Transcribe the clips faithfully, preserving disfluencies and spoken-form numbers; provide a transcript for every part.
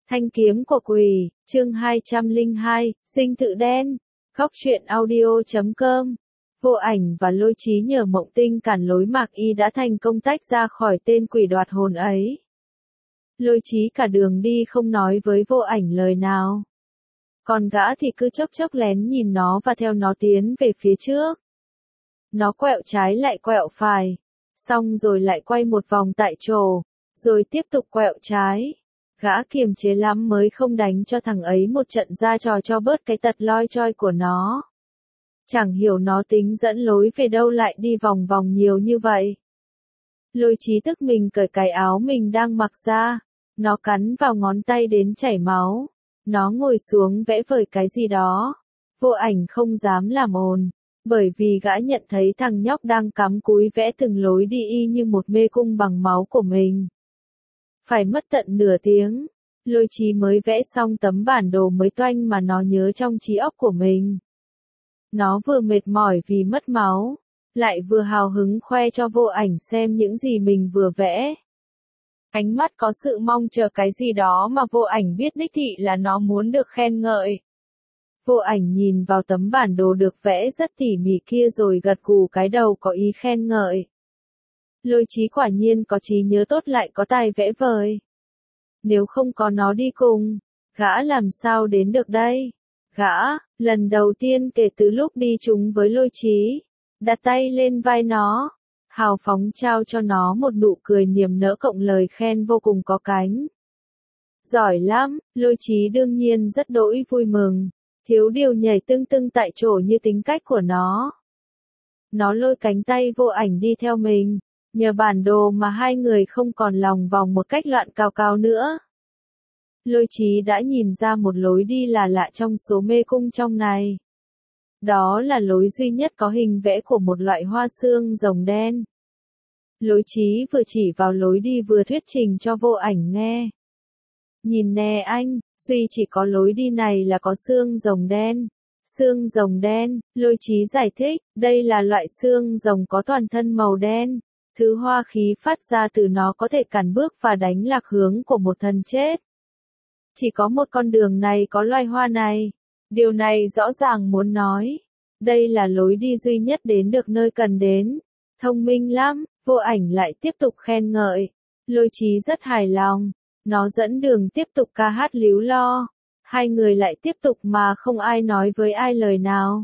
Thanh kiếm của quỷ, chương hai trăm lẻ hai, dinh thự đen. Góc truyện audio chấm com. Vô Ảnh và Lôi Chí nhờ Mộng Tinh cản lối Mạc Y đã thành công tách ra khỏi tên quỷ đoạt hồn ấy. Lôi Chí cả đường đi không nói với Vô Ảnh lời nào. Còn gã thì cứ chốc chốc lén nhìn nó và theo nó tiến về phía trước. Nó quẹo trái lại quẹo phải, xong rồi lại quay một vòng tại chỗ, rồi tiếp tục quẹo trái. Gã kiềm chế lắm mới không đánh cho thằng ấy một trận ra trò cho bớt cái tật loi choi của nó. Chẳng hiểu nó tính dẫn lối về đâu lại đi vòng vòng nhiều như vậy. Lôi Chí tức mình cởi cái áo mình đang mặc ra, nó cắn vào ngón tay đến chảy máu. Nó ngồi xuống vẽ vời cái gì đó. Vô Ảnh không dám làm ồn, bởi vì gã nhận thấy thằng nhóc đang cắm cúi vẽ từng lối đi y như một mê cung bằng máu của mình. Phải mất tận nửa tiếng, Lôi Chí mới vẽ xong tấm bản đồ mới toanh mà nó nhớ trong trí óc của mình. Nó vừa mệt mỏi vì mất máu, lại vừa hào hứng khoe cho Vô Ảnh xem những gì mình vừa vẽ. Ánh mắt có sự mong chờ cái gì đó mà Vô Ảnh biết đích thị là nó muốn được khen ngợi. Vô Ảnh nhìn vào tấm bản đồ được vẽ rất tỉ mỉ kia rồi gật gù cái đầu có ý khen ngợi. Lôi Chí quả nhiên có trí nhớ tốt lại có tài vẽ vời. Nếu không có nó đi cùng, gã làm sao đến được đây? Gã, lần đầu tiên kể từ lúc đi chung với Lôi Chí, đặt tay lên vai nó, hào phóng trao cho nó một nụ cười niềm nở cộng lời khen vô cùng có cánh. Giỏi lắm, Lôi Chí đương nhiên rất đỗi vui mừng, thiếu điều nhảy tưng tưng tại chỗ như tính cách của nó. Nó lôi cánh tay Vô Ảnh đi theo mình, nhờ bản đồ mà hai người không còn lòng vòng một cách loạn cào cào nữa. Lôi Chí đã nhìn ra một lối đi là lạ trong số mê cung trong này. Đó là lối duy nhất có hình vẽ của một loại hoa xương rồng đen. Lôi Chí vừa chỉ vào lối đi vừa thuyết trình cho Vô Ảnh nghe. Nhìn nè anh, duy chỉ có lối đi này là có xương rồng đen. Xương rồng đen, Lôi Chí giải thích, đây là loại xương rồng có toàn thân màu đen. Thứ hoa khí phát ra từ nó có thể cản bước và đánh lạc hướng của một thần chết. Chỉ có một con đường này có loài hoa này. Điều này rõ ràng muốn nói, đây là lối đi duy nhất đến được nơi cần đến. Thông minh lắm, Vô Ảnh lại tiếp tục khen ngợi. Lôi Chí rất hài lòng, nó dẫn đường tiếp tục ca hát líu lo. Hai người lại tiếp tục mà không ai nói với ai lời nào.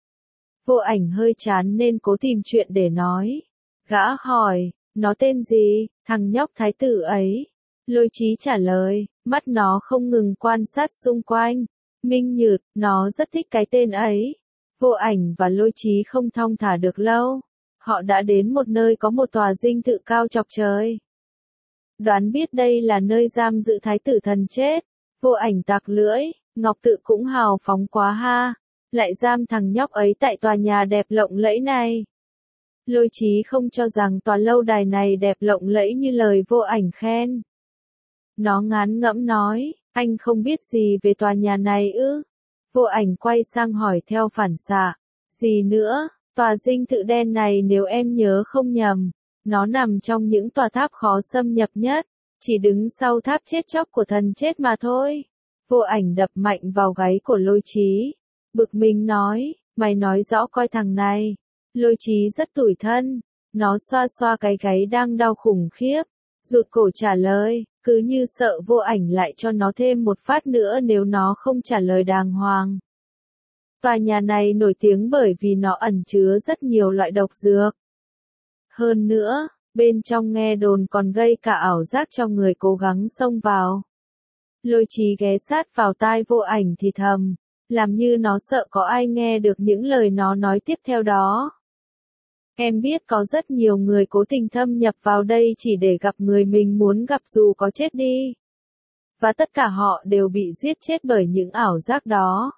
Vô Ảnh hơi chán nên cố tìm chuyện để nói. Gã hỏi, nó tên gì, thằng nhóc thái tử ấy? Lôi Chí trả lời, mắt nó không ngừng quan sát xung quanh. Minh Nhược, nó rất thích cái tên ấy. Vô Ảnh và Lôi Chí không thong thả được lâu. Họ đã đến một nơi có một tòa dinh thự cao chọc trời. Đoán biết đây là nơi giam giữ thái tử thần chết. Vô Ảnh tặc lưỡi, Ngọc Tự cũng hào phóng quá ha. Lại giam thằng nhóc ấy tại tòa nhà đẹp lộng lẫy này. Lôi Chí không cho rằng tòa lâu đài này đẹp lộng lẫy như lời Vô Ảnh khen. Nó ngán ngẫm nói, anh không biết gì về tòa nhà này ư? Vô Ảnh quay sang hỏi theo phản xạ. Gì nữa, tòa dinh thự đen này nếu em nhớ không nhầm, nó nằm trong những tòa tháp khó xâm nhập nhất, chỉ đứng sau tháp chết chóc của thần chết mà thôi. Vô Ảnh đập mạnh vào gáy của Lôi Chí. Bực mình nói, mày nói rõ coi thằng này. Lôi Chí rất tủi thân, nó xoa xoa cái gáy đang đau khủng khiếp, rụt cổ trả lời, cứ như sợ Vô Ảnh lại cho nó thêm một phát nữa nếu nó không trả lời đàng hoàng. Tòa nhà này nổi tiếng bởi vì nó ẩn chứa rất nhiều loại độc dược. Hơn nữa, bên trong nghe đồn còn gây cả ảo giác cho người cố gắng xông vào. Lôi Chí ghé sát vào tai Vô Ảnh thì thầm, làm như nó sợ có ai nghe được những lời nó nói tiếp theo đó. Em biết có rất nhiều người cố tình thâm nhập vào đây chỉ để gặp người mình muốn gặp dù có chết đi. Và tất cả họ đều bị giết chết bởi những ảo giác đó.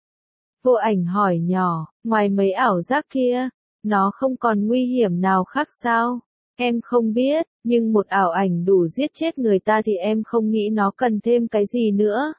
Vô Ảnh hỏi nhỏ, ngoài mấy ảo giác kia, nó không còn nguy hiểm nào khác sao? Em không biết, nhưng một ảo ảnh đủ giết chết người ta thì em không nghĩ nó cần thêm cái gì nữa.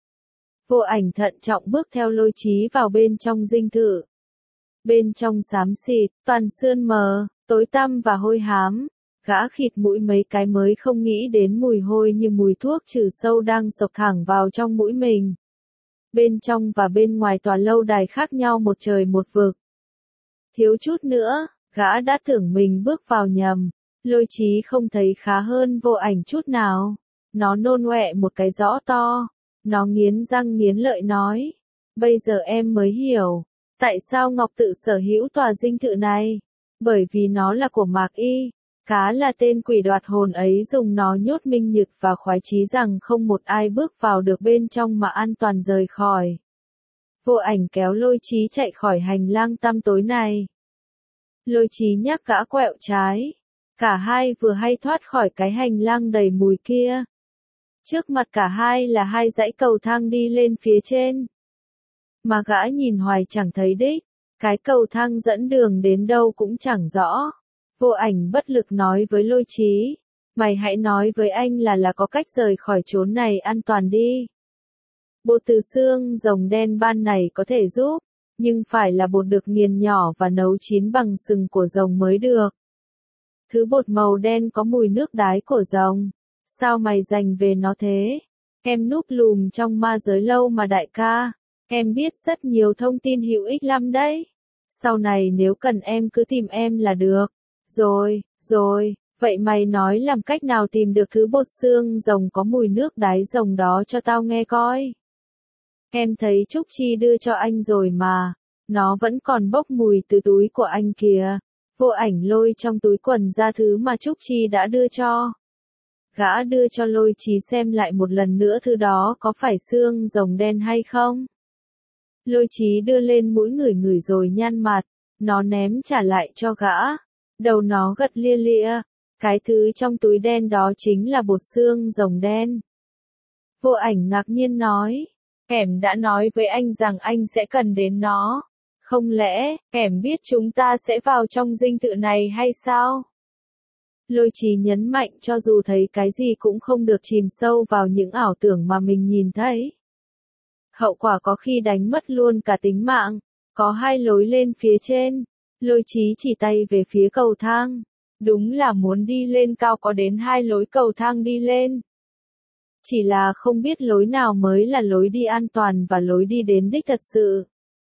Vô Ảnh thận trọng bước theo Lôi Chí vào bên trong dinh thự. Bên trong xám xịt, toàn sương mờ, tối tăm và hôi hám. Gã khịt mũi mấy cái mới không nghĩ đến mùi hôi như mùi thuốc trừ sâu đang xộc thẳng vào trong mũi mình. Bên trong và bên ngoài tòa lâu đài khác nhau một trời một vực. Thiếu chút nữa, gã đã tưởng mình bước vào nhầm. Lôi Chí không thấy khá hơn Vô Ảnh chút nào. Nó nôn ọe một cái rõ to. Nó nghiến răng nghiến lợi nói. Bây giờ em mới hiểu. Tại sao Ngọc Tự sở hữu tòa dinh thự này? Bởi vì nó là của Mạc Y. Cá là tên quỷ đoạt hồn ấy dùng nó nhốt Minh Nhược và khoái chí rằng không một ai bước vào được bên trong mà an toàn rời khỏi. Vô Ảnh kéo Lôi Chí chạy khỏi hành lang tăm tối này. Lôi Chí nhắc gã quẹo trái. Cả hai vừa hay thoát khỏi cái hành lang đầy mùi kia. Trước mặt cả hai là hai dãy cầu thang đi lên phía trên. Mà gã nhìn hoài chẳng thấy đích. Cái cầu thang dẫn đường đến đâu cũng chẳng rõ. Vô Ảnh bất lực nói với Lôi Chí. Mày hãy nói với anh là là có cách rời khỏi chốn này an toàn đi. Bột từ xương rồng đen ban này có thể giúp. Nhưng phải là bột được nghiền nhỏ và nấu chín bằng sừng của rồng mới được. Thứ bột màu đen có mùi nước đái của rồng. Sao mày dành về nó thế? Em núp lùm trong ma giới lâu mà đại ca. Em biết rất nhiều thông tin hữu ích lắm đấy. Sau này nếu cần em cứ tìm em là được. Rồi, rồi, vậy mày nói làm cách nào tìm được thứ bột xương rồng có mùi nước đái rồng đó cho tao nghe coi. Em thấy Trúc Chi đưa cho anh rồi mà. Nó vẫn còn bốc mùi từ túi của anh kìa. Vô Ảnh lôi trong túi quần ra thứ mà Trúc Chi đã đưa cho. Gã đưa cho Lôi Chí xem lại một lần nữa thứ đó có phải xương rồng đen hay không. Lôi Chí đưa lên mũi ngửi ngửi rồi nhăn mặt. Nó ném trả lại cho gã. Đầu nó gật lia lịa. Cái thứ trong túi đen đó chính là bột xương rồng đen. Vô Ảnh ngạc nhiên nói. Em đã nói với anh rằng anh sẽ cần đến nó. Không lẽ, em biết chúng ta sẽ vào trong dinh thự này hay sao? Lôi Chí nhấn mạnh cho dù thấy cái gì cũng không được chìm sâu vào những ảo tưởng mà mình nhìn thấy. Hậu quả có khi đánh mất luôn cả tính mạng. Có hai lối lên phía trên. Lôi Chí chỉ tay về phía cầu thang. Đúng là muốn đi lên cao có đến hai lối cầu thang đi lên. Chỉ là không biết lối nào mới là lối đi an toàn và lối đi đến đích thật sự.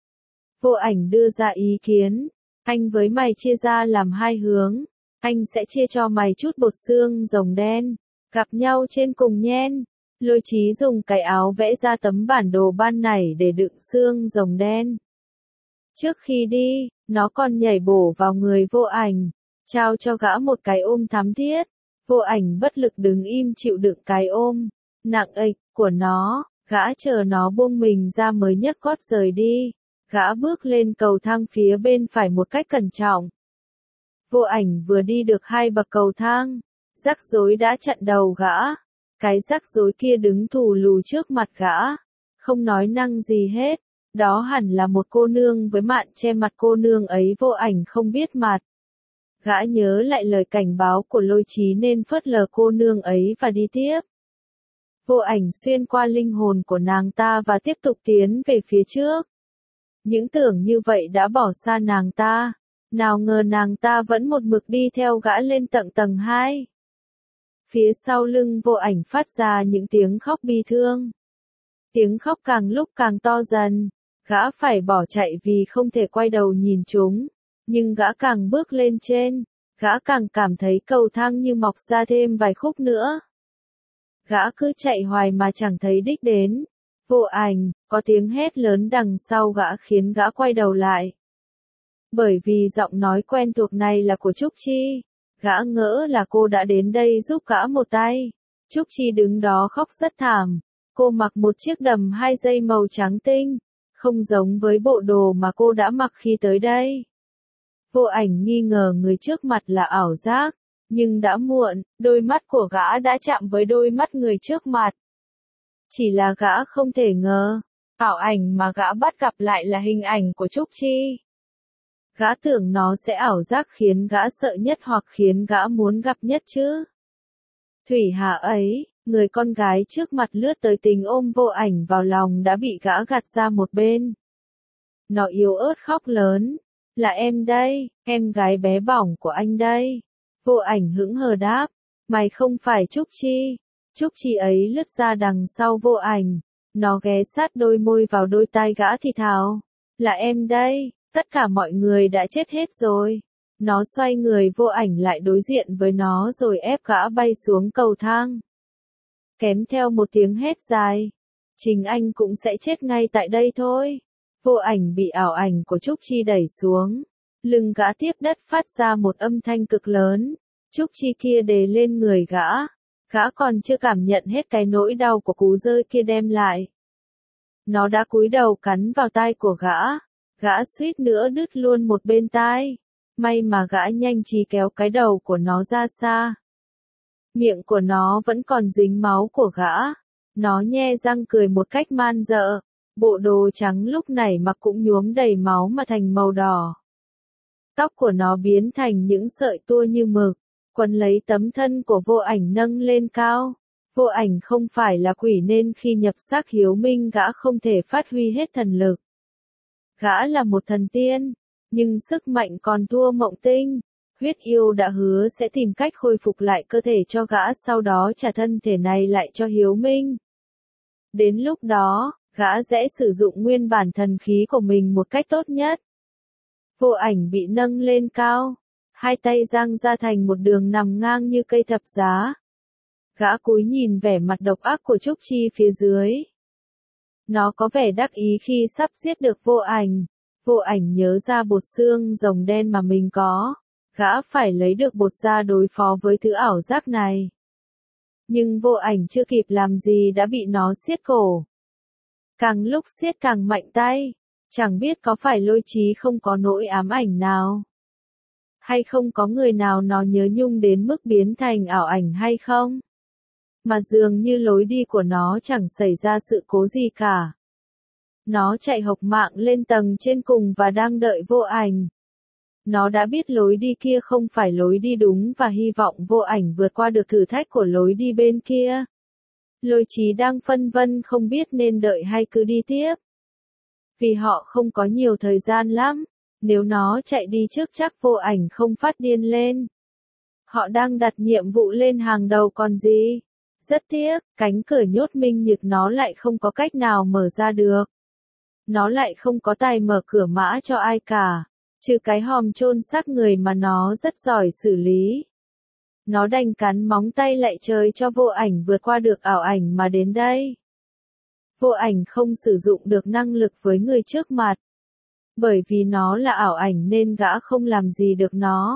Vô Ảnh đưa ra ý kiến. Anh với mày chia ra làm hai hướng. Anh sẽ chia cho mày chút bột xương rồng đen. Gặp nhau trên cùng nhen. Lôi Chí dùng cái áo vẽ ra tấm bản đồ ban nảy để đựng xương rồng đen. Trước khi đi, nó còn nhảy bổ vào người Vô Ảnh. Trao cho gã một cái ôm thắm thiết. Vô Ảnh bất lực đứng im chịu đựng cái ôm nặng ịch của nó. Gã chờ nó buông mình ra mới nhấc gót rời đi. Gã bước lên cầu thang phía bên phải một cách cẩn trọng. Vô Ảnh vừa đi được hai bậc cầu thang. Rắc rối đã chặn đầu gã. Cái rắc rối kia đứng thù lù trước mặt gã. Không nói năng gì hết. Đó hẳn là một cô nương với mạn che mặt, cô nương ấy Vô Ảnh không biết mặt. Gã nhớ lại lời cảnh báo của Lôi Chí nên phớt lờ cô nương ấy và đi tiếp. Vô Ảnh xuyên qua linh hồn của nàng ta và tiếp tục tiến về phía trước. Những tưởng như vậy đã bỏ xa nàng ta. Nào ngờ nàng ta vẫn một mực đi theo gã lên tận tầng hai. Phía sau lưng Vô Ảnh phát ra những tiếng khóc bi thương. Tiếng khóc càng lúc càng to dần. Gã phải bỏ chạy vì không thể quay đầu nhìn chúng. Nhưng gã càng bước lên trên. Gã càng cảm thấy cầu thang như mọc ra thêm vài khúc nữa. Gã cứ chạy hoài mà chẳng thấy đích đến. Vô Ảnh, có tiếng hét lớn đằng sau gã khiến gã quay đầu lại. Bởi vì giọng nói quen thuộc này là của Trúc Chi. Gã ngỡ là cô đã đến đây giúp gã một tay. Trúc Chi đứng đó khóc rất thảm. Cô mặc một chiếc đầm hai dây màu trắng tinh. Không giống với bộ đồ mà cô đã mặc khi tới đây. Vô Ảnh nghi ngờ người trước mặt là ảo giác. Nhưng đã muộn, đôi mắt của gã đã chạm với đôi mắt người trước mặt. Chỉ là gã không thể ngờ, ảo ảnh mà gã bắt gặp lại là hình ảnh của Trúc Chi. Gã tưởng nó sẽ ảo giác khiến gã sợ nhất hoặc khiến gã muốn gặp nhất chứ. Thủy Hà ấy, người con gái trước mặt lướt tới tính ôm Vô Ảnh vào lòng đã bị gã gạt ra một bên. Nó yếu ớt khóc lớn. Là em đây, em gái bé bỏng của anh đây. Vô Ảnh hững hờ đáp, mày không phải Trúc Chi. Trúc Chi ấy lướt ra đằng sau Vô Ảnh, nó ghé sát đôi môi vào đôi tai gã thì thào, là em đây, tất cả mọi người đã chết hết rồi. Nó xoay người Vô Ảnh lại đối diện với nó rồi ép gã bay xuống cầu thang. Kém theo một tiếng hét dài, chính anh cũng sẽ chết ngay tại đây thôi. Vô Ảnh bị ảo ảnh của Trúc Chi đẩy xuống, lưng gã tiếp đất phát ra một âm thanh cực lớn. Trúc Chi kia đè lên người gã, gã còn chưa cảm nhận hết cái nỗi đau của cú rơi kia đem lại. Nó đã cúi đầu cắn vào tai của gã, gã suýt nữa đứt luôn một bên tai. May mà gã nhanh trí kéo cái đầu của nó ra xa. Miệng của nó vẫn còn dính máu của gã. Nó nhe răng cười một cách man dợ. Bộ đồ trắng lúc này mặc cũng nhuốm đầy máu mà thành màu đỏ. Tóc của nó biến thành những sợi tua như mực, quấn lấy tấm thân của Vô Ảnh nâng lên cao. Vô Ảnh không phải là quỷ nên khi nhập xác hiếu minh gã không thể phát huy hết thần lực. Gã là một thần tiên, nhưng sức mạnh còn thua Mộng Tinh. Huyết yêu đã hứa sẽ tìm cách khôi phục lại cơ thể cho gã, sau đó trả thân thể này lại cho hiếu minh. Đến lúc đó, gã sẽ sử dụng nguyên bản thần khí của mình một cách tốt nhất. Vô Ảnh bị nâng lên cao, hai tay dang ra thành một đường nằm ngang như cây thập giá. Gã cúi nhìn vẻ mặt độc ác của Trúc Chi phía dưới. Nó có vẻ đắc ý khi sắp giết được Vô Ảnh. Vô Ảnh nhớ ra bột xương rồng đen mà mình có. Gã phải lấy được bột ra đối phó với thứ ảo giác này. Nhưng Vô Ảnh chưa kịp làm gì đã bị nó siết cổ. Càng lúc siết càng mạnh tay. Chẳng biết có phải Lôi Chí không có nỗi ám ảnh nào, hay không có người nào nó nhớ nhung đến mức biến thành ảo ảnh hay không. Mà dường như lối đi của nó chẳng xảy ra sự cố gì cả. Nó chạy hộc mạng lên tầng trên cùng và đang đợi Vô Ảnh. Nó đã biết lối đi kia không phải lối đi đúng và hy vọng Vô Ảnh vượt qua được thử thách của lối đi bên kia. Lôi Chí đang phân vân không biết nên đợi hay cứ đi tiếp. Vì họ không có nhiều thời gian lắm, nếu nó chạy đi trước chắc Vô Ảnh không phát điên lên. Họ đang đặt nhiệm vụ lên hàng đầu còn gì. Rất tiếc, cánh cửa nhốt minh nhực nó lại không có cách nào mở ra được. Nó lại không có tài mở cửa mã cho ai cả, trừ cái hòm chôn xác người mà nó rất giỏi xử lý. Nó đành cắn móng tay lạy trời cho Vô Ảnh vượt qua được ảo ảnh mà đến đây. Vô Ảnh không sử dụng được năng lực với người trước mặt. Bởi vì nó là ảo ảnh nên gã không làm gì được nó.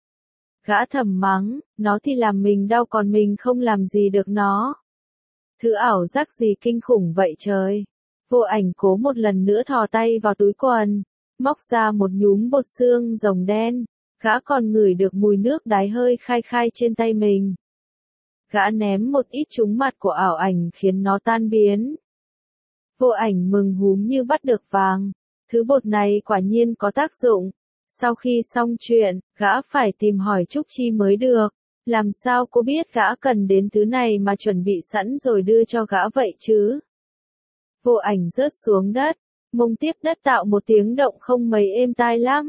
Gã thầm mắng, nó thì làm mình đau còn mình không làm gì được nó. Thứ ảo giác gì kinh khủng vậy trời. Vô Ảnh cố một lần nữa thò tay vào túi quần, móc ra một nhúm bột xương rồng đen. Gã còn ngửi được mùi nước đái hơi khai khai trên tay mình. Gã ném một ít trúng mặt của ảo ảnh khiến nó tan biến. Vô Ảnh mừng húm như bắt được vàng. Thứ bột này quả nhiên có tác dụng. Sau khi xong chuyện, gã phải tìm hỏi Trúc Chi mới được. Làm sao cô biết gã cần đến thứ này mà chuẩn bị sẵn rồi đưa cho gã vậy chứ? Vô Ảnh rớt xuống đất, mông tiếp đất tạo một tiếng động không mấy êm tai lắm.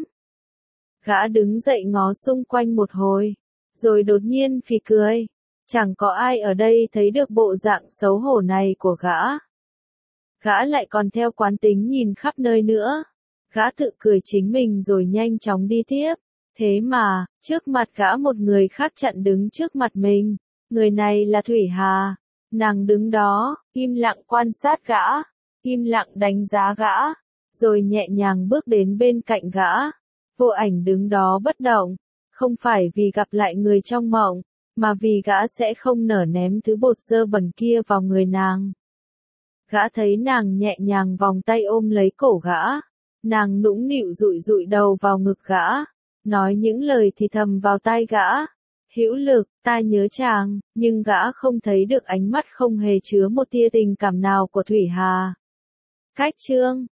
Gã đứng dậy ngó xung quanh một hồi, rồi đột nhiên phì cười. Chẳng có ai ở đây thấy được bộ dạng xấu hổ này của gã. Gã lại còn theo quán tính nhìn khắp nơi nữa. Gã tự cười chính mình rồi nhanh chóng đi tiếp. Thế mà, trước mặt gã một người khác chặn đứng trước mặt mình. Người này là Thủy Hà. Nàng đứng đó, im lặng quan sát gã, im lặng đánh giá gã, rồi nhẹ nhàng bước đến bên cạnh gã. Vô Ảnh đứng đó bất động, không phải vì gặp lại người trong mộng, mà vì gã sẽ không nở ném thứ bột dơ bẩn kia vào người nàng. Gã thấy nàng nhẹ nhàng vòng tay ôm lấy cổ gã, nàng nũng nịu dụi dụi đầu vào ngực gã, nói những lời thì thầm vào tai gã. Hữu Lực, ta nhớ chàng, nhưng gã không thấy được ánh mắt không hề chứa một tia tình cảm nào của Thủy Hà. Cách chương